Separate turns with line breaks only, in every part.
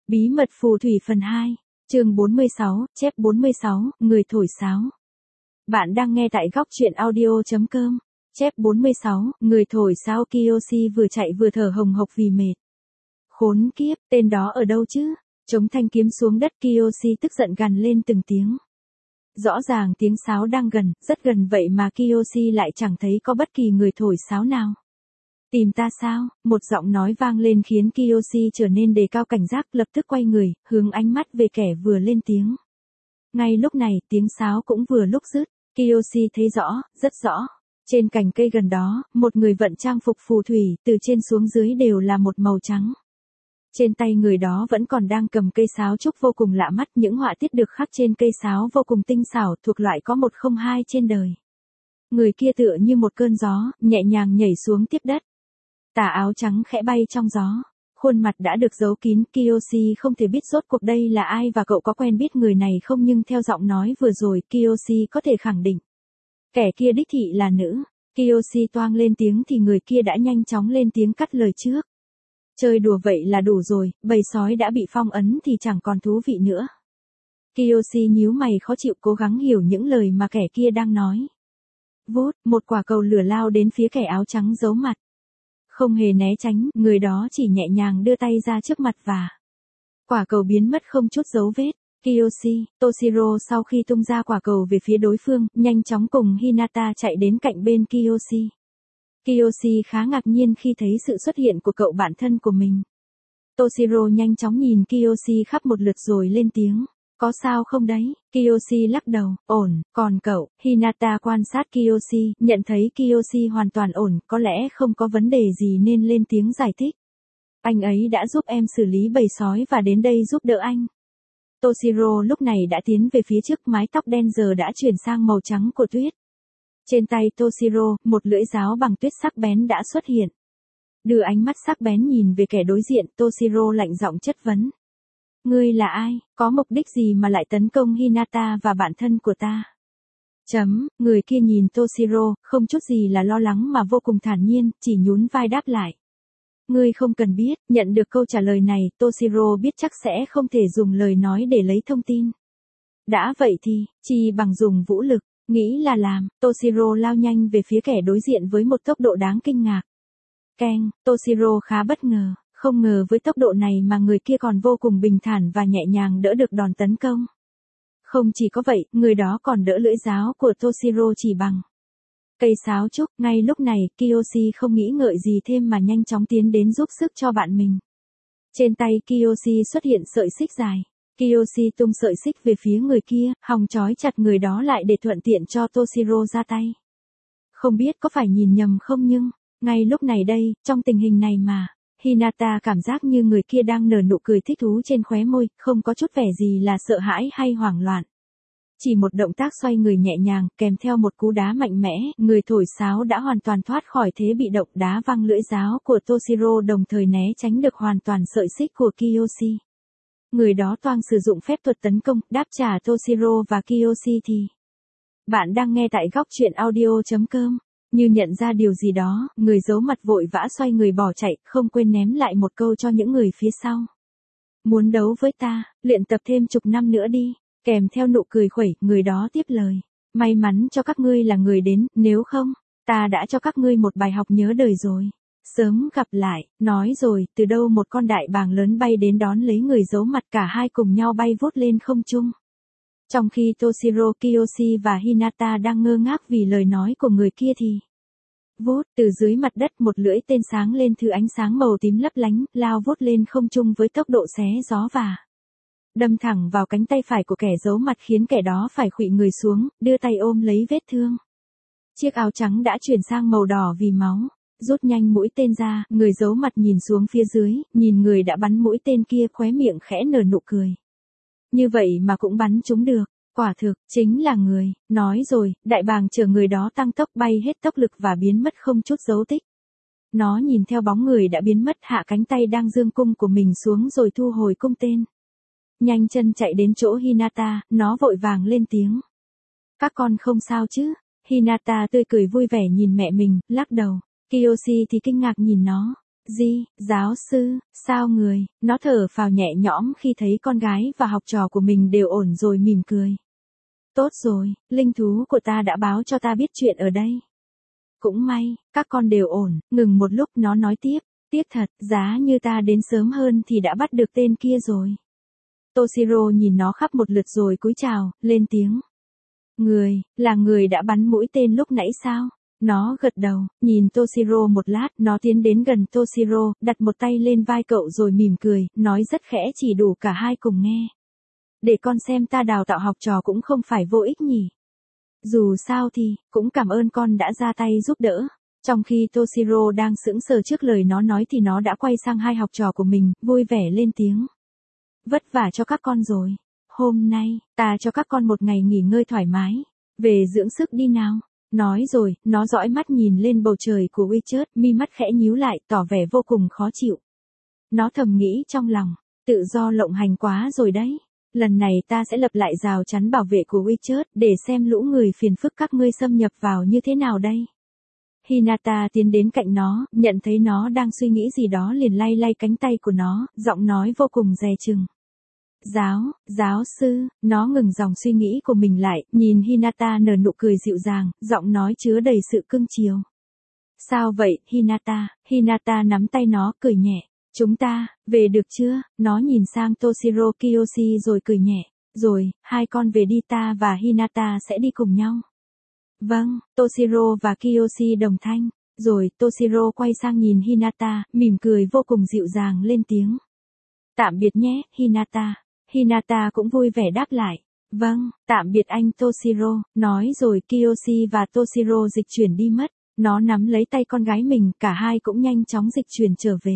Bí mật phù thủy phần 2, chương 46, chép 46, người thổi sáo. Bạn đang nghe tại góc truyện audio.com, chép 46, người thổi sáo. Kiyoshi vừa chạy vừa thở hồng hộc vì mệt. Khốn kiếp, tên đó ở đâu chứ? Chống thanh kiếm xuống đất, Kiyoshi tức giận gằn lên từng tiếng. Rõ ràng tiếng sáo đang gần, rất gần vậy mà Kiyoshi lại chẳng thấy có bất kỳ người thổi sáo nào. Tìm ta sao? Một giọng nói vang lên khiến Kiyoshi trở nên đề cao cảnh giác, lập tức quay người, hướng ánh mắt về kẻ vừa lên tiếng. Ngay lúc này, tiếng sáo cũng vừa lúc dứt, Kiyoshi thấy rõ, rất rõ. Trên cành cây gần đó, một người vận trang phục phù thủy, từ trên xuống dưới đều là một màu trắng. Trên tay người đó vẫn còn đang cầm cây sáo trúc vô cùng lạ mắt, những họa tiết được khắc trên cây sáo vô cùng tinh xảo, thuộc loại có một không hai trên đời. Người kia tựa như một cơn gió, nhẹ nhàng nhảy xuống tiếp đất. Tà áo trắng khẽ bay trong gió, khuôn mặt đã được giấu kín. Kiyoshi không thể biết rốt cuộc đây là ai và cậu có quen biết người này không, nhưng theo giọng nói vừa rồi, Kiyoshi có thể khẳng định. Kẻ kia đích thị là nữ. Kiyoshi toang lên tiếng thì người kia đã nhanh chóng lên tiếng cắt lời trước. Chơi đùa vậy là đủ rồi, bầy sói đã bị phong ấn thì chẳng còn thú vị nữa. Kiyoshi nhíu mày khó chịu, cố gắng hiểu những lời mà kẻ kia đang nói. Vút, một quả cầu lửa lao đến phía kẻ áo trắng giấu mặt. Không hề né tránh, người đó chỉ nhẹ nhàng đưa tay ra trước mặt và quả cầu biến mất không chút dấu vết. Kiyoshi, Toshiro sau khi tung ra quả cầu về phía đối phương, nhanh chóng cùng Hinata chạy đến cạnh bên Kiyoshi. Kiyoshi khá ngạc nhiên khi thấy sự xuất hiện của cậu bạn thân của mình. Toshiro nhanh chóng nhìn Kiyoshi khắp một lượt rồi lên tiếng. Có sao không đấy? Kiyoshi lắc đầu, ổn, còn cậu? Hinata quan sát Kiyoshi, nhận thấy Kiyoshi hoàn toàn ổn, có lẽ không có vấn đề gì nên lên tiếng giải thích. Anh ấy đã giúp em xử lý bầy sói và đến đây giúp đỡ anh. Toshiro lúc này đã tiến về phía trước, mái tóc đen giờ đã chuyển sang màu trắng của tuyết. Trên tay Toshiro, một lưỡi giáo bằng tuyết sắc bén đã xuất hiện. Đưa ánh mắt sắc bén nhìn về kẻ đối diện, Toshiro lạnh giọng chất vấn. Ngươi là ai, có mục đích gì mà lại tấn công Hinata và bạn thân của ta? Người kia nhìn Toshiro, không chút gì là lo lắng mà vô cùng thản nhiên, chỉ nhún vai đáp lại. Ngươi không cần biết. Nhận được câu trả lời này, Toshiro biết chắc sẽ không thể dùng lời nói để lấy thông tin. Đã vậy thì, chi bằng dùng vũ lực, nghĩ là làm. Toshiro lao nhanh về phía kẻ đối diện với một tốc độ đáng kinh ngạc. Keng, Toshiro khá bất ngờ. Không ngờ với tốc độ này mà người kia còn vô cùng bình thản và nhẹ nhàng đỡ được đòn tấn công. Không chỉ có vậy, người đó còn đỡ lưỡi giáo của Toshiro chỉ bằng cây sáo trúc. Ngay lúc này, Kiyoshi không nghĩ ngợi gì thêm mà nhanh chóng tiến đến giúp sức cho bạn mình. Trên tay Kiyoshi xuất hiện sợi xích dài. Kiyoshi tung sợi xích về phía người kia, hòng trói chặt người đó lại để thuận tiện cho Toshiro ra tay. Không biết có phải nhìn nhầm không, nhưng ngay lúc này đây, trong tình hình này mà Hinata cảm giác như người kia đang nở nụ cười thích thú trên khóe môi, không có chút vẻ gì là sợ hãi hay hoảng loạn. Chỉ một động tác xoay người nhẹ nhàng, kèm theo một cú đá mạnh mẽ, người thổi sáo đã hoàn toàn thoát khỏi thế bị động, đá văng lưỡi giáo của Toshiro, đồng thời né tránh được hoàn toàn sợi xích của Kiyoshi. Người đó toang sử dụng phép thuật tấn công, đáp trả Toshiro và Kiyoshi thì. Bạn đang nghe tại góc truyện audio.com. Như nhận ra điều gì đó, người giấu mặt vội vã xoay người bỏ chạy, không quên ném lại một câu cho những người phía sau. Muốn đấu với ta, luyện tập thêm chục năm nữa đi. Kèm theo nụ cười khuẩy, người đó tiếp lời. May mắn cho các ngươi là người đến, nếu không, ta đã cho các ngươi một bài học nhớ đời rồi. Sớm gặp lại. Nói rồi, từ đâu một con đại bàng lớn bay đến đón lấy người giấu mặt, cả hai cùng nhau bay vút lên không trung. Trong khi Toshiro, Kiyoshi và Hinata đang ngơ ngác vì lời nói của người kia thì vút, từ dưới mặt đất một lưỡi tên sáng lên thứ ánh sáng màu tím lấp lánh, lao vút lên không trung với tốc độ xé gió và đâm thẳng vào cánh tay phải của kẻ giấu mặt, khiến kẻ đó phải khuỵu người xuống, đưa tay ôm lấy vết thương. Chiếc áo trắng đã chuyển sang màu đỏ vì máu. Rút nhanh mũi tên ra, người giấu mặt nhìn xuống phía dưới, nhìn người đã bắn mũi tên kia, khóe miệng khẽ nở nụ cười. Như vậy mà cũng bắn trúng được, quả thực, chính là người. Nói rồi, đại bàng chở người đó tăng tốc bay hết tốc lực và biến mất không chút dấu tích. Nó nhìn theo bóng người đã biến mất, hạ cánh tay đang giương cung của mình xuống rồi thu hồi cung tên. Nhanh chân chạy đến chỗ Hinata, nó vội vàng lên tiếng. Các con không sao chứ? Hinata tươi cười vui vẻ nhìn mẹ mình, lắc đầu. Kiyoshi thì kinh ngạc nhìn nó. Gì, giáo sư, sao người, nó thở phào nhẹ nhõm khi thấy con gái và học trò của mình đều ổn rồi mỉm cười. Tốt rồi, linh thú của ta đã báo cho ta biết chuyện ở đây. Cũng may, các con đều ổn, ngừng một lúc nó nói tiếp. Tiếc thật, giá như ta đến sớm hơn thì đã bắt được tên kia rồi. Toshiro nhìn nó khắp một lượt rồi cúi chào, lên tiếng. Là người đã bắn mũi tên lúc nãy sao? Nó gật đầu, nhìn Toshiro một lát, nó tiến đến gần Toshiro, đặt một tay lên vai cậu rồi mỉm cười, nói rất khẽ chỉ đủ cả hai cùng nghe. Để con xem ta đào tạo học trò cũng không phải vô ích nhỉ. Dù sao thì, cũng cảm ơn con đã ra tay giúp đỡ. Trong khi Toshiro đang sững sờ trước lời nó nói thì nó đã quay sang hai học trò của mình, vui vẻ lên tiếng. Vất vả cho các con rồi. Hôm nay, ta cho các con một ngày nghỉ ngơi thoải mái. Về dưỡng sức đi nào. Nói rồi, nó dõi mắt nhìn lên bầu trời của Witcher, mi mắt khẽ nhíu lại, tỏ vẻ vô cùng khó chịu. Nó thầm nghĩ trong lòng, tự do lộng hành quá rồi đấy. Lần này ta sẽ lập lại rào chắn bảo vệ của Witcher, để xem lũ người phiền phức các ngươi xâm nhập vào như thế nào đây. Hinata tiến đến cạnh nó, nhận thấy nó đang suy nghĩ gì đó liền lay lay cánh tay của nó, giọng nói vô cùng dè chừng. Giáo sư, nó ngừng dòng suy nghĩ của mình lại, nhìn Hinata nở nụ cười dịu dàng, giọng nói chứa đầy sự cưng chiều. Sao vậy, Hinata? Hinata nắm tay nó, cười nhẹ. Chúng ta, về được chưa? Nó nhìn sang Toshiro Kiyoshi rồi cười nhẹ. Rồi, hai con về đi, ta và Hinata sẽ đi cùng nhau. Vâng, Toshiro và Kiyoshi đồng thanh. Rồi, Toshiro quay sang nhìn Hinata, mỉm cười vô cùng dịu dàng lên tiếng. Tạm biệt nhé, Hinata. Hinata cũng vui vẻ đáp lại. Vâng, tạm biệt anh Toshiro. Nói rồi Kiyoshi và Toshiro dịch chuyển đi mất. Nó nắm lấy tay con gái mình, cả hai cũng nhanh chóng dịch chuyển trở về.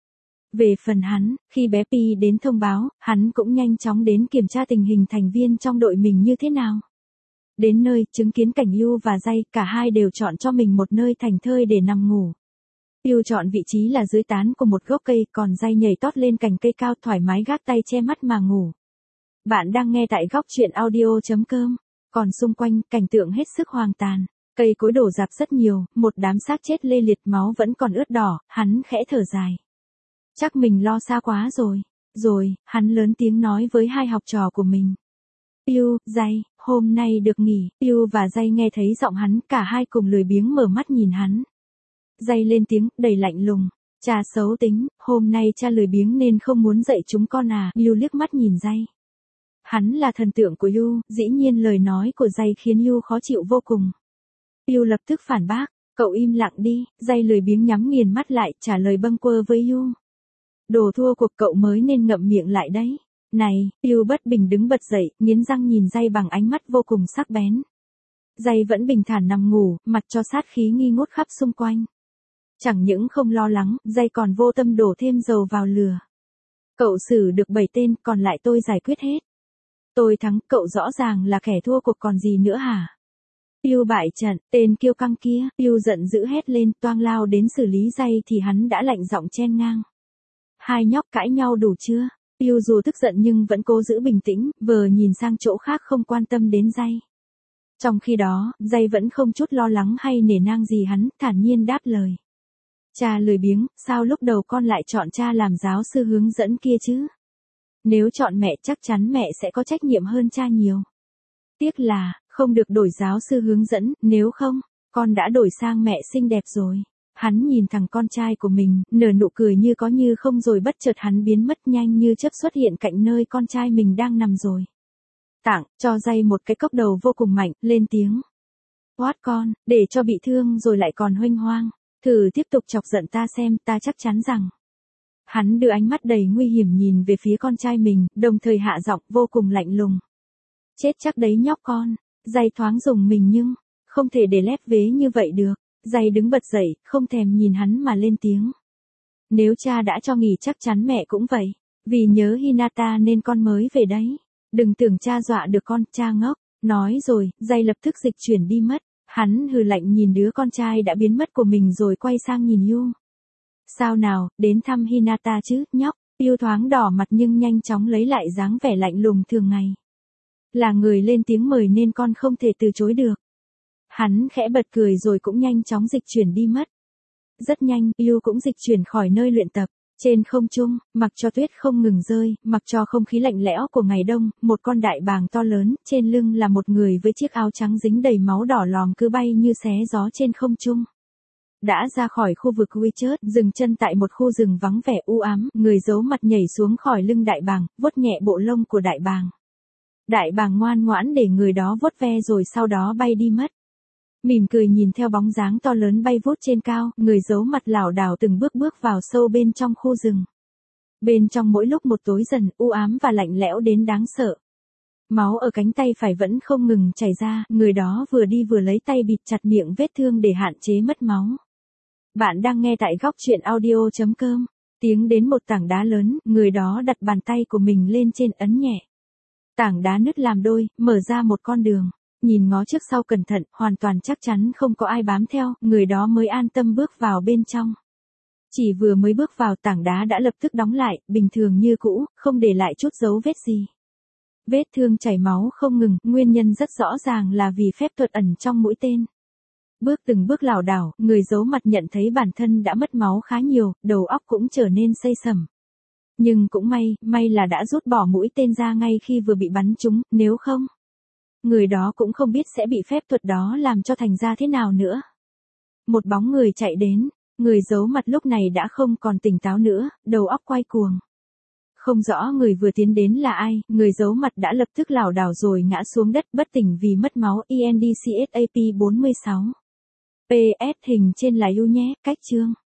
Về phần hắn, khi bé Pi đến thông báo, hắn cũng nhanh chóng đến kiểm tra tình hình thành viên trong đội mình như thế nào. Đến nơi, chứng kiến cảnh Yu và Jay, cả hai đều chọn cho mình một nơi thành thơi để nằm ngủ. Yu chọn vị trí là dưới tán của một gốc cây, còn Jay nhảy tót lên cành cây cao thoải mái gác tay che mắt mà ngủ. Bạn đang nghe tại góc truyện audio.com. Còn xung quanh, cảnh tượng hết sức hoang tàn. Cây cối đổ rạp rất nhiều, một đám xác chết lê liệt, máu vẫn còn ướt đỏ, hắn khẽ thở dài. Chắc mình lo xa quá rồi. Rồi, hắn lớn tiếng nói với hai học trò của mình. Yu, Jay, hôm nay được nghỉ. Yu và Jay nghe thấy giọng hắn, cả hai cùng lười biếng mở mắt nhìn hắn. Jay lên tiếng, đầy lạnh lùng. Cha xấu tính, hôm nay cha lười biếng nên không muốn dạy chúng con à. Yu liếc mắt nhìn Jay. Hắn là thần tượng của Yu, dĩ nhiên lời nói của Jay khiến Yu khó chịu vô cùng. Yu lập tức phản bác, cậu im lặng đi. Jay lười biếng nhắm nghiền mắt lại, trả lời bâng quơ với Yu. Đồ thua cuộc cậu mới nên ngậm miệng lại đấy. Này, Yu bất bình đứng bật dậy, nghiến răng nhìn Jay bằng ánh mắt vô cùng sắc bén. Jay vẫn bình thản nằm ngủ, mặt cho sát khí nghi ngút khắp xung quanh. Chẳng những không lo lắng, Jay còn vô tâm đổ thêm dầu vào lửa. Cậu xử được 7 tên, còn lại tôi giải quyết hết. Tôi thắng, cậu rõ ràng là kẻ thua cuộc còn gì nữa hả? Yu bại trận, tên kiêu căng kia. Yu giận dữ hét lên, toang lao đến xử lý Jay thì hắn đã lạnh giọng chen ngang. Hai nhóc cãi nhau đủ chưa? Yu dù tức giận nhưng vẫn cố giữ bình tĩnh, vờ nhìn sang chỗ khác không quan tâm đến Jay. Trong khi đó, Jay vẫn không chút lo lắng hay nể nang gì hắn, thản nhiên đáp lời. Cha lười biếng, sao lúc đầu con lại chọn cha làm giáo sư hướng dẫn kia chứ? Nếu chọn mẹ chắc chắn mẹ sẽ có trách nhiệm hơn cha nhiều. Tiếc là, không được đổi giáo sư hướng dẫn, nếu không, con đã đổi sang mẹ xinh đẹp rồi. Hắn nhìn thằng con trai của mình, nở nụ cười như có như không rồi bất chợt hắn biến mất nhanh như chớp xuất hiện cạnh nơi con trai mình đang nằm rồi. Tặng, cho Jay một cái cốc đầu vô cùng mạnh, lên tiếng. Quát con, để cho bị thương rồi lại còn huênh hoang. Thử tiếp tục chọc giận ta xem, ta chắc chắn rằng. Hắn đưa ánh mắt đầy nguy hiểm nhìn về phía con trai mình, đồng thời hạ giọng vô cùng lạnh lùng. Chết chắc đấy nhóc con. Jay thoáng dùng mình nhưng, không thể để lép vế như vậy được. Jay đứng bật dậy, không thèm nhìn hắn mà lên tiếng. Nếu cha đã cho nghỉ chắc chắn mẹ cũng vậy. Vì nhớ Hinata nên con mới về đấy. Đừng tưởng cha dọa được con, cha ngốc. Nói rồi, Jay lập tức dịch chuyển đi mất. Hắn hừ lạnh nhìn đứa con trai đã biến mất của mình rồi quay sang nhìn Yu. Sao nào, đến thăm Hinata chứ, nhóc. Yu thoáng đỏ mặt nhưng nhanh chóng lấy lại dáng vẻ lạnh lùng thường ngày. Là người lên tiếng mời nên con không thể từ chối được. Hắn khẽ bật cười rồi cũng nhanh chóng dịch chuyển đi mất. Rất nhanh, Yu cũng dịch chuyển khỏi nơi luyện tập. Trên không trung, mặc cho tuyết không ngừng rơi, mặc cho không khí lạnh lẽo của ngày đông, một con đại bàng to lớn, trên lưng là một người với chiếc áo trắng dính đầy máu đỏ lòm cứ bay như xé gió trên không trung. Đã ra khỏi khu vực Witcher, dừng chân tại một khu rừng vắng vẻ u ám, người giấu mặt nhảy xuống khỏi lưng đại bàng, vuốt nhẹ bộ lông của đại bàng. Đại bàng ngoan ngoãn để người đó vuốt ve rồi sau đó bay đi mất. Mỉm cười nhìn theo bóng dáng to lớn bay vút trên cao, người giấu mặt lảo đảo từng bước bước vào sâu bên trong khu rừng. Bên trong mỗi lúc một tối dần, u ám và lạnh lẽo đến đáng sợ. Máu ở cánh tay phải vẫn không ngừng chảy ra, người đó vừa đi vừa lấy tay bịt chặt miệng vết thương để hạn chế mất máu. Bạn đang nghe tại góc truyện audio.com. Tiếng đến một tảng đá lớn, người đó đặt bàn tay của mình lên trên ấn nhẹ. Tảng đá nứt làm đôi, mở ra một con đường. Nhìn ngó trước sau cẩn thận, hoàn toàn chắc chắn không có ai bám theo, người đó mới an tâm bước vào bên trong. Chỉ vừa mới bước vào tảng đá đã lập tức đóng lại, bình thường như cũ, không để lại chút dấu vết gì. Vết thương chảy máu không ngừng, nguyên nhân rất rõ ràng là vì phép thuật ẩn trong mũi tên. Bước từng bước lảo đảo, người giấu mặt nhận thấy bản thân đã mất máu khá nhiều, đầu óc cũng trở nên xây sẩm. Nhưng cũng may là đã rút bỏ mũi tên ra ngay khi vừa bị bắn trúng, nếu không, người đó cũng không biết sẽ bị phép thuật đó làm cho thành ra thế nào nữa. Một bóng người chạy đến, người giấu mặt lúc này đã không còn tỉnh táo nữa, đầu óc quay cuồng. Không rõ người vừa tiến đến là ai, người giấu mặt đã lập tức lảo đảo rồi ngã xuống đất bất tỉnh vì mất máu. INDCSAP 46. PS hình trên là Yu nhé, cách chương.